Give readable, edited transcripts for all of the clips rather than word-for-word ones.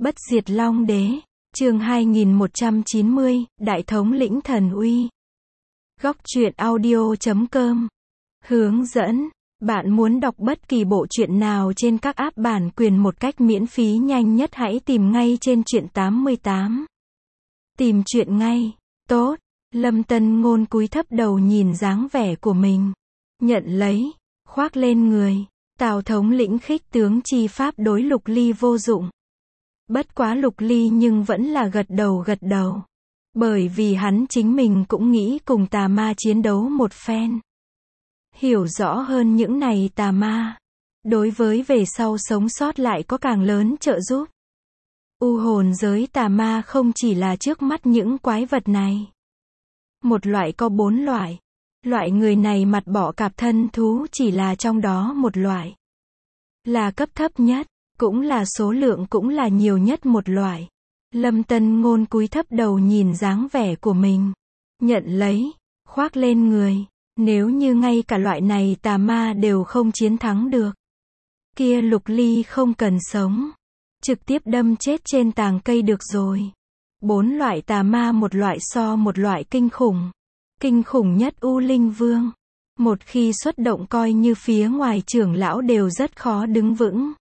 Bất diệt Long Đế, chương 2190, Đại thống lĩnh thần uy. Góc truyện audio.com. Hướng dẫn, bạn muốn đọc bất kỳ bộ truyện nào trên các app bản quyền một cách miễn phí nhanh nhất hãy tìm ngay trên truyện 88. Tìm truyện ngay, tốt. Lâm Tân Ngôn cúi thấp đầu nhìn dáng vẻ của mình. Nhận lấy, khoác lên người. Tào thống lĩnh khích tướng chi pháp đối Lục Ly vô dụng. Bất quá Lục Ly nhưng vẫn là gật đầu. Bởi vì hắn chính mình cũng nghĩ cùng tà ma chiến đấu một phen. Hiểu rõ hơn những này tà ma. Đối với về sau sống sót lại có càng lớn trợ giúp. U hồn giới tà ma không chỉ là trước mắt những quái vật này. Một loại có 4 loại. Loại người này mặt bọ cạp thân thú chỉ là trong đó một loại. Là cấp thấp nhất, cũng là số lượng cũng là nhiều nhất một loại. Lâm Tân Ngôn cúi thấp đầu nhìn dáng vẻ của mình. Nhận lấy, khoác lên người. Nếu như ngay cả loại này tà ma đều không chiến thắng được. Kia Lục Ly không cần sống. Trực tiếp đâm chết trên tàng cây được rồi. 4 loại tà ma một loại so một loại kinh khủng. Kinh khủng nhất U Linh Vương. Một khi xuất động coi như phía ngoài trưởng lão đều rất khó đứng vững.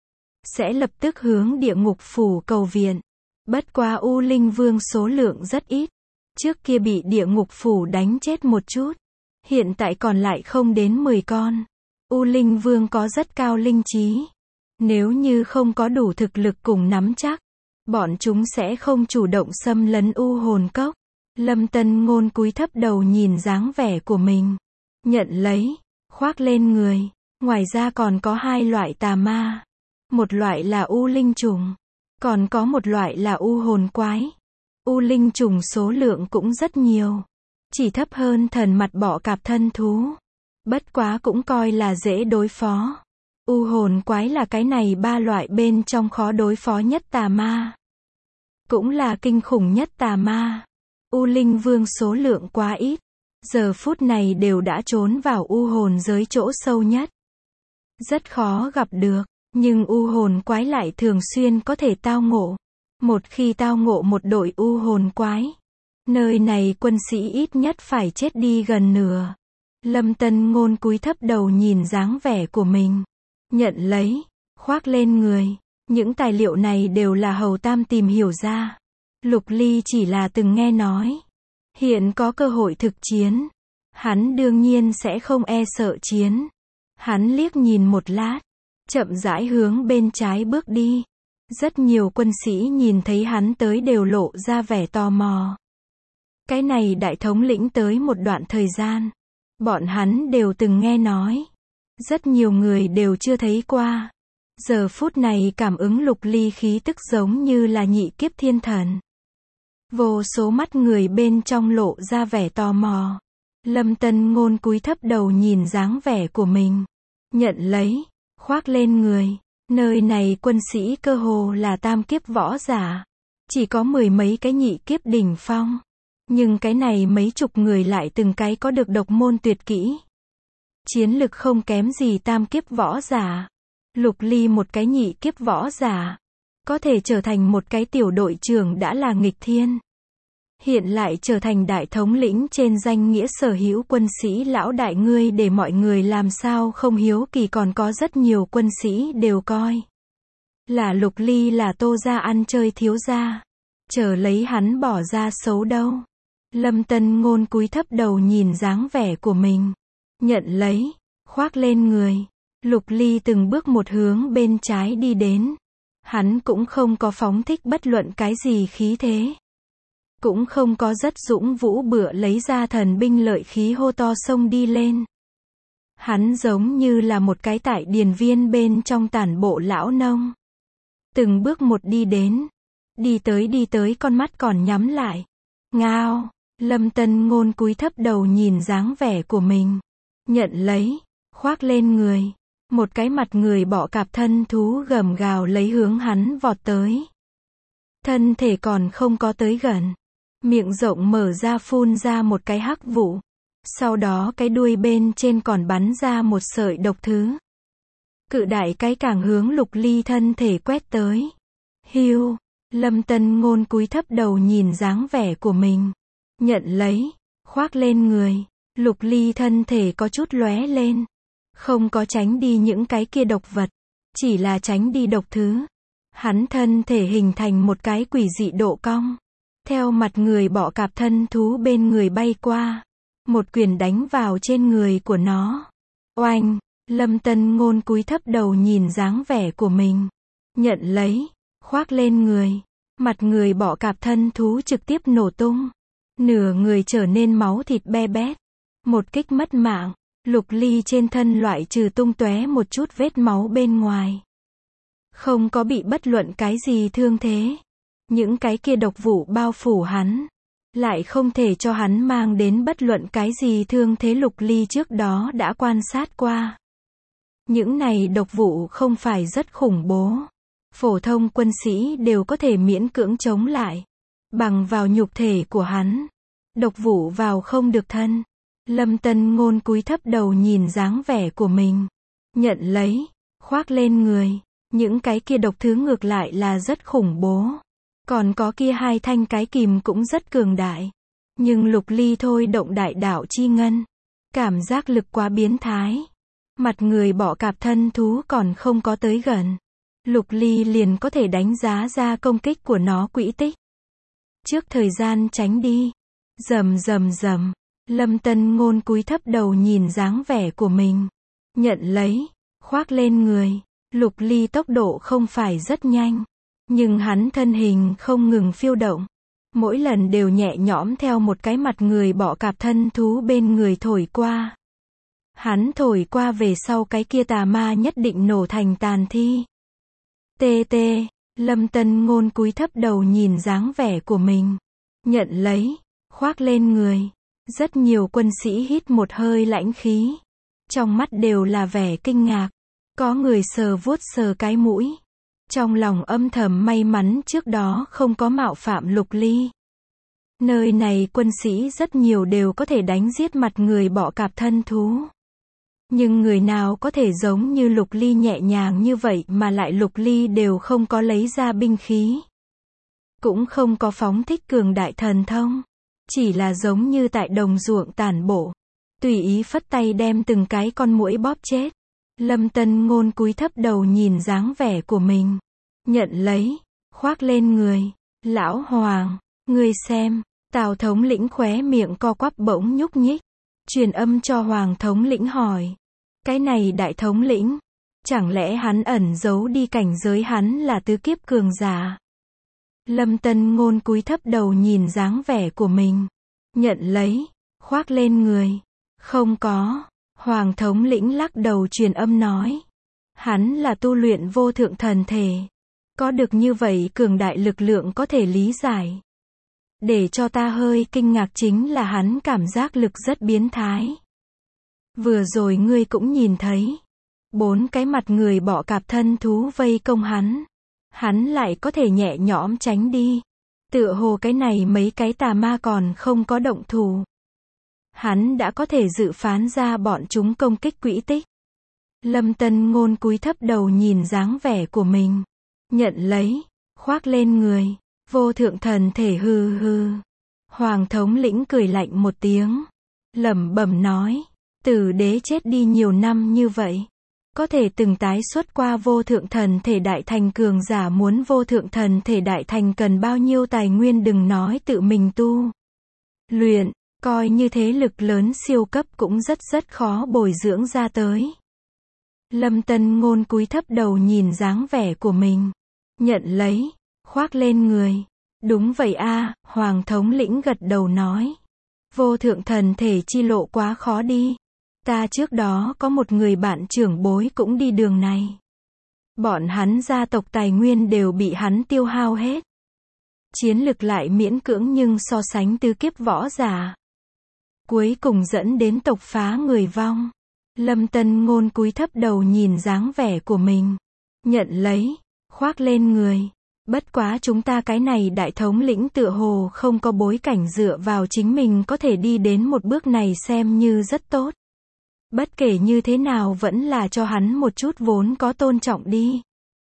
Sẽ lập tức hướng địa ngục phủ cầu viện. Bất quá U Linh Vương số lượng rất ít. Trước kia bị địa ngục phủ đánh chết một chút. Hiện tại còn lại không đến 10 con. U Linh Vương có rất cao linh trí. Nếu như không có đủ thực lực cùng nắm chắc, bọn chúng sẽ không chủ động xâm lấn U hồn cốc. Lâm Tân Ngôn cúi thấp đầu nhìn dáng vẻ của mình. Nhận lấy, khoác lên người. Ngoài ra còn có 2 loại tà ma. Một loại là U Linh trùng. Còn có một loại là U hồn quái. U Linh trùng số lượng cũng rất nhiều. Chỉ thấp hơn thần mặt bọ cạp thân thú. Bất quá cũng coi là dễ đối phó. U hồn quái là cái này 3 loại bên trong khó đối phó nhất tà ma. Cũng là kinh khủng nhất tà ma. U Linh Vương số lượng quá ít. Giờ phút này đều đã trốn vào U hồn giới chỗ sâu nhất. Rất khó gặp được. Nhưng U hồn quái lại thường xuyên có thể tao ngộ. Một khi tao ngộ một đội U hồn quái, nơi này quân sĩ ít nhất phải chết đi gần nửa. Lâm Tân Ngôn cúi thấp đầu nhìn dáng vẻ của mình. Nhận lấy, khoác lên người. Những tài liệu này đều là Hầu Tam tìm hiểu ra. Lục Ly chỉ là từng nghe nói. Hiện có cơ hội thực chiến. Hắn đương nhiên sẽ không e sợ chiến. Hắn liếc nhìn một lát. Chậm rãi hướng bên trái bước đi. Rất nhiều quân sĩ nhìn thấy hắn tới đều lộ ra vẻ tò mò. Cái này đại thống lĩnh tới một đoạn thời gian. Bọn hắn đều từng nghe nói. Rất nhiều người đều chưa thấy qua. Giờ phút này cảm ứng Lục Ly khí tức giống như là nhị kiếp thiên thần. Vô số mắt người bên trong lộ ra vẻ tò mò. Lâm Tân Ngôn cúi thấp đầu nhìn dáng vẻ của mình. Nhận lấy, khoác lên người. Nơi này quân sĩ cơ hồ là tam kiếp võ giả. Chỉ có 10 mấy cái nhị kiếp đỉnh phong. Nhưng cái này mấy chục người lại từng cái có được độc môn tuyệt kỹ. Chiến lực không kém gì tam kiếp võ giả. Lục Ly một cái nhị kiếp võ giả. Có thể trở thành một cái tiểu đội trưởng đã là nghịch thiên. Hiện lại trở thành đại thống lĩnh trên danh nghĩa sở hữu quân sĩ lão đại ngươi để mọi người làm sao không hiếu kỳ còn có rất nhiều quân sĩ đều coi. Là Lục Ly là Tô gia ăn chơi thiếu gia. Chờ lấy hắn bỏ ra xấu đâu. Lâm Tân Ngôn cúi thấp đầu nhìn dáng vẻ của mình. Nhận lấy, khoác lên người. Lục Ly từng bước một hướng bên trái đi đến. Hắn cũng không có phóng thích bất luận cái gì khí thế. Cũng không có rất dũng vũ bựa lấy ra thần binh lợi khí hô to xông đi lên. Hắn giống như là một cái tại điền viên bên trong tản bộ lão nông. Từng bước một đi đến. Đi tới con mắt còn nhắm lại. Ngao. Lâm Tân Ngôn cúi thấp đầu nhìn dáng vẻ của mình. Nhận lấy, khoác lên người. Một cái mặt người bọ cạp thân thú gầm gào lấy hướng hắn vọt tới. Thân thể còn không có tới gần. Miệng rộng mở ra phun ra một cái hắc vụ. Sau đó cái đuôi bên trên còn bắn ra một sợi độc thứ. Cự đại cái càng hướng Lục Ly thân thể quét tới. Hiu, Lâm Tân Ngôn cúi thấp đầu nhìn dáng vẻ của mình. Nhận lấy, khoác lên người. Lục Ly thân thể có chút lóe lên. Không có tránh đi những cái kia độc vật. Chỉ là tránh đi độc thứ. Hắn thân thể hình thành một cái quỷ dị độ cong. Theo mặt người bọ cạp thân thú bên người bay qua. Một quyền đánh vào trên người của nó. Oanh, Lâm Tân Ngôn cúi thấp đầu nhìn dáng vẻ của mình. Nhận lấy, khoác lên người. Mặt người bọ cạp thân thú trực tiếp nổ tung. Nửa người trở nên máu thịt be bét. Một kích mất mạng. Lục Ly trên thân loại trừ tung tóe một chút vết máu bên ngoài. Không có bị bất luận cái gì thương thế. Những cái kia độc vụ bao phủ hắn. Lại không thể cho hắn mang đến bất luận cái gì thương thế. Lục Ly trước đó đã quan sát qua. Những này độc vụ không phải rất khủng bố. Phổ thông quân sĩ đều có thể miễn cưỡng chống lại. Bằng vào nhục thể của hắn. Độc vụ vào không được thân. Lâm Tân Ngôn cúi thấp đầu nhìn dáng vẻ của mình. Nhận lấy, khoác lên người. Những cái kia độc thứ ngược lại là rất khủng bố. Còn có kia hai thanh cái kìm cũng rất cường đại. Nhưng Lục Ly thôi động đại đạo chi ngân. Cảm giác lực quá biến thái. Mặt người bọ cạp thân thú còn không có tới gần. Lục Ly liền có thể đánh giá ra công kích của nó quỹ tích. Trước thời gian tránh đi. Rầm rầm rầm. Lâm Tân Ngôn cúi thấp đầu nhìn dáng vẻ của mình. Nhận lấy, khoác lên người. Lục Ly tốc độ không phải rất nhanh. Nhưng hắn thân hình không ngừng phiêu động. Mỗi lần đều nhẹ nhõm theo một cái mặt người bọ cạp thân thú bên người thổi qua. Hắn thổi qua về sau cái kia tà ma nhất định nổ thành tàn thi. Tê, Lâm Tân Ngôn cúi thấp đầu nhìn dáng vẻ của mình. Nhận lấy, khoác lên người. Rất nhiều quân sĩ hít một hơi lãnh khí. Trong mắt đều là vẻ kinh ngạc. Có người sờ vuốt sờ cái mũi. Trong lòng âm thầm may mắn trước đó không có mạo phạm Lục Ly. Nơi này quân sĩ rất nhiều đều có thể đánh giết mặt người bọ cạp thân thú. Nhưng người nào có thể giống như Lục Ly nhẹ nhàng như vậy mà lại Lục Ly đều không có lấy ra binh khí. Cũng không có phóng thích cường đại thần thông. Chỉ là giống như tại đồng ruộng tản bộ. Tùy ý phất tay đem từng cái con muỗi bóp chết. Lâm Tân Ngôn cúi thấp đầu nhìn dáng vẻ của mình. Nhận lấy, khoác lên người. Lão Hoàng, ngươi xem. Tào thống lĩnh khóe miệng co quắp bỗng nhúc nhích. Truyền âm cho Hoàng thống lĩnh hỏi. Cái này đại thống lĩnh. Chẳng lẽ hắn ẩn giấu đi cảnh giới hắn là tứ kiếp cường giả? Lâm Tân Ngôn cúi thấp đầu nhìn dáng vẻ của mình. Nhận lấy, khoác lên người. Không có. Hoàng thống lĩnh lắc đầu truyền âm nói. Hắn là tu luyện vô thượng thần thể. Có được như vậy cường đại lực lượng có thể lý giải. Để cho ta hơi kinh ngạc chính là hắn cảm giác lực rất biến thái. Vừa rồi ngươi cũng nhìn thấy. 4 cái mặt người bọ cạp thân thú vây công hắn. Hắn lại có thể nhẹ nhõm tránh đi. Tựa hồ cái này mấy cái tà ma còn không có động thủ. Hắn đã có thể dự phán ra bọn chúng công kích quỹ tích. Lâm Tân Ngôn cúi thấp đầu nhìn dáng vẻ của mình. Nhận lấy, khoác lên người. Vô thượng thần thể hừ hừ. Hoàng thống lĩnh cười lạnh một tiếng. Lẩm bẩm nói. Tử đế chết đi nhiều năm như vậy. Có thể từng tái xuất qua vô thượng thần thể đại thành cường giả muốn vô thượng thần thể đại thành cần bao nhiêu tài nguyên đừng nói tự mình tu. Luyện, coi như thế lực lớn siêu cấp cũng rất khó bồi dưỡng ra tới. Lâm Tân Ngôn cúi thấp đầu nhìn dáng vẻ của mình. Nhận lấy, khoác lên người. Đúng vậy a, Hoàng thống lĩnh gật đầu nói. Vô thượng thần thể chi lộ quá khó đi. Ta trước đó có một người bạn trưởng bối cũng đi đường này. Bọn hắn gia tộc tài nguyên đều bị hắn tiêu hao hết. Chiến lực lại miễn cưỡng nhưng so sánh tứ kiếp võ giả. Cuối cùng dẫn đến tộc phá người vong. Lâm Tân Ngôn cúi thấp đầu nhìn dáng vẻ của mình. Nhận lấy, khoác lên người. Bất quá chúng ta cái này đại thống lĩnh tựa hồ không có bối cảnh dựa vào chính mình có thể đi đến một bước này xem như rất tốt. Bất kể như thế nào vẫn là cho hắn một chút vốn có tôn trọng đi.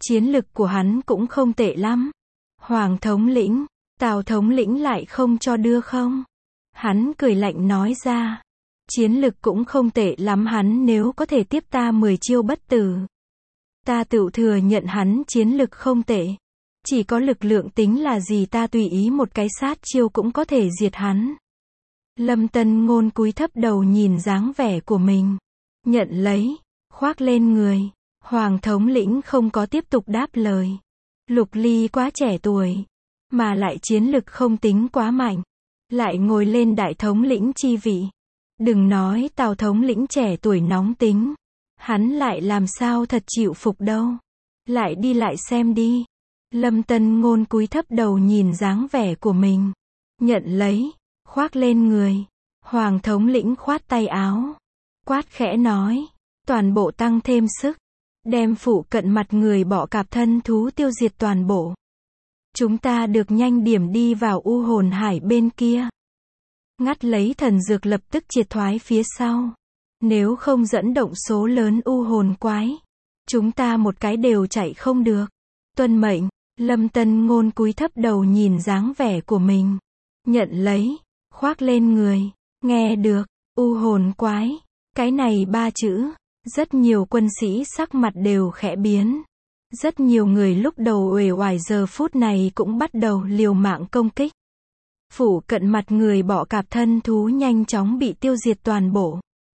Chiến lực của hắn cũng không tệ lắm. Hoàng thống lĩnh, Tào thống lĩnh lại không cho đưa không? Hắn cười lạnh nói ra. Chiến lực cũng không tệ lắm, hắn nếu có thể tiếp ta 10 chiêu bất tử, ta tự thừa nhận hắn chiến lực không tệ. Chỉ có lực lượng tính là gì, ta tùy ý một cái sát chiêu cũng có thể diệt hắn. Lâm Tân Ngôn cúi thấp đầu nhìn dáng vẻ của mình. Nhận lấy, khoác lên người. Hoàng thống lĩnh không có tiếp tục đáp lời. Lục Ly quá trẻ tuổi, mà lại chiến lực không tính quá mạnh, lại ngồi lên đại thống lĩnh chi vị. Đừng nói Tào thống lĩnh trẻ tuổi nóng tính, hắn lại làm sao thật chịu phục đâu. Lại đi lại xem đi. Lâm Tân Ngôn cúi thấp đầu nhìn dáng vẻ của mình. Nhận lấy, khoác lên người. Hoàng thống lĩnh khoát tay áo, quát khẽ nói, toàn bộ tăng thêm sức, đem phụ cận mặt người bọ cạp thân thú tiêu diệt toàn bộ. Chúng ta được nhanh điểm đi vào u hồn hải bên kia. Ngắt lấy thần dược lập tức triệt thoái phía sau. Nếu không dẫn động số lớn u hồn quái, chúng ta một cái đều chạy không được. Tuân mệnh. Lâm Tân Ngôn cúi thấp đầu nhìn dáng vẻ của mình. Nhận lấy, khoác lên người. Nghe được, u hồn quái. Cái này 3 chữ, rất nhiều quân sĩ sắc mặt đều khẽ biến. Rất nhiều người lúc đầu uể oải giờ phút này cũng bắt đầu liều mạng công kích. Phủ cận mặt người bọ cạp thân thú nhanh chóng bị tiêu diệt toàn bộ.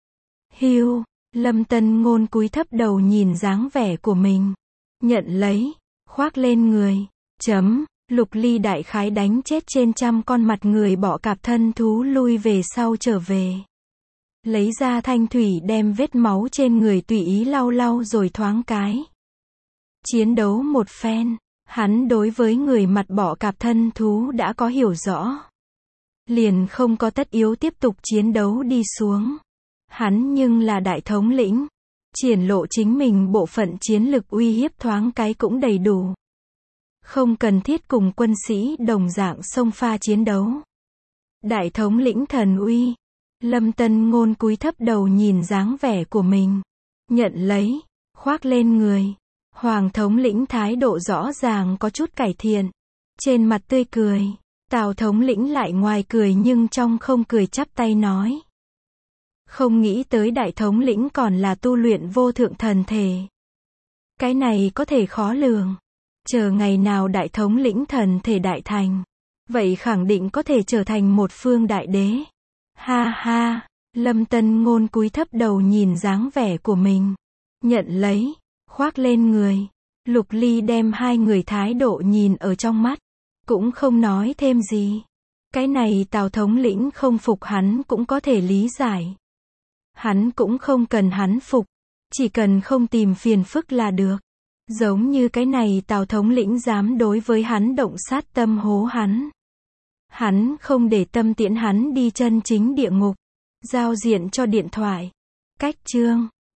Hiu, Lâm Tân Ngôn cúi thấp đầu nhìn dáng vẻ của mình. Nhận lấy, khoác lên người. Lục Ly đại khái đánh chết trên 100 con mặt người bọ cạp thân thú lui về sau trở về. Lấy ra thanh thủy đem vết máu trên người tùy ý lau lau rồi thoáng cái. Chiến đấu một phen, hắn đối với người mặt bọ cạp thân thú đã có hiểu rõ. Liền không có tất yếu tiếp tục chiến đấu đi xuống. Hắn nhưng là đại thống lĩnh, triển lộ chính mình bộ phận chiến lực uy hiếp thoáng cái cũng đầy đủ. Không cần thiết cùng quân sĩ đồng dạng xông pha chiến đấu. Đại thống lĩnh thần uy. Lâm Tân Ngôn cúi thấp đầu nhìn dáng vẻ của mình. Nhận lấy, khoác lên người. Hoàng thống lĩnh thái độ rõ ràng có chút cải thiện. Trên mặt tươi cười. Tào thống lĩnh lại ngoài cười nhưng trong không cười, chắp tay nói. Không nghĩ tới đại thống lĩnh còn là tu luyện vô thượng thần thể. Cái này có thể khó lường. Chờ ngày nào đại thống lĩnh thần thể đại thành, vậy khẳng định có thể trở thành một phương đại đế. Ha ha, Lâm Tân Ngôn cúi thấp đầu nhìn dáng vẻ của mình. Nhận lấy, khoác lên người. Lục Ly đem hai người thái độ nhìn ở trong mắt, cũng không nói thêm gì. Cái này Tào thống lĩnh không phục hắn cũng có thể lý giải. Hắn cũng không cần hắn phục, chỉ cần không tìm phiền phức là được. Giống như cái này Tào thống lĩnh dám đối với hắn động sát tâm hố hắn. Hắn không để tâm tiễn hắn đi chân chính địa ngục. Giao diện cho điện thoại. Cách chương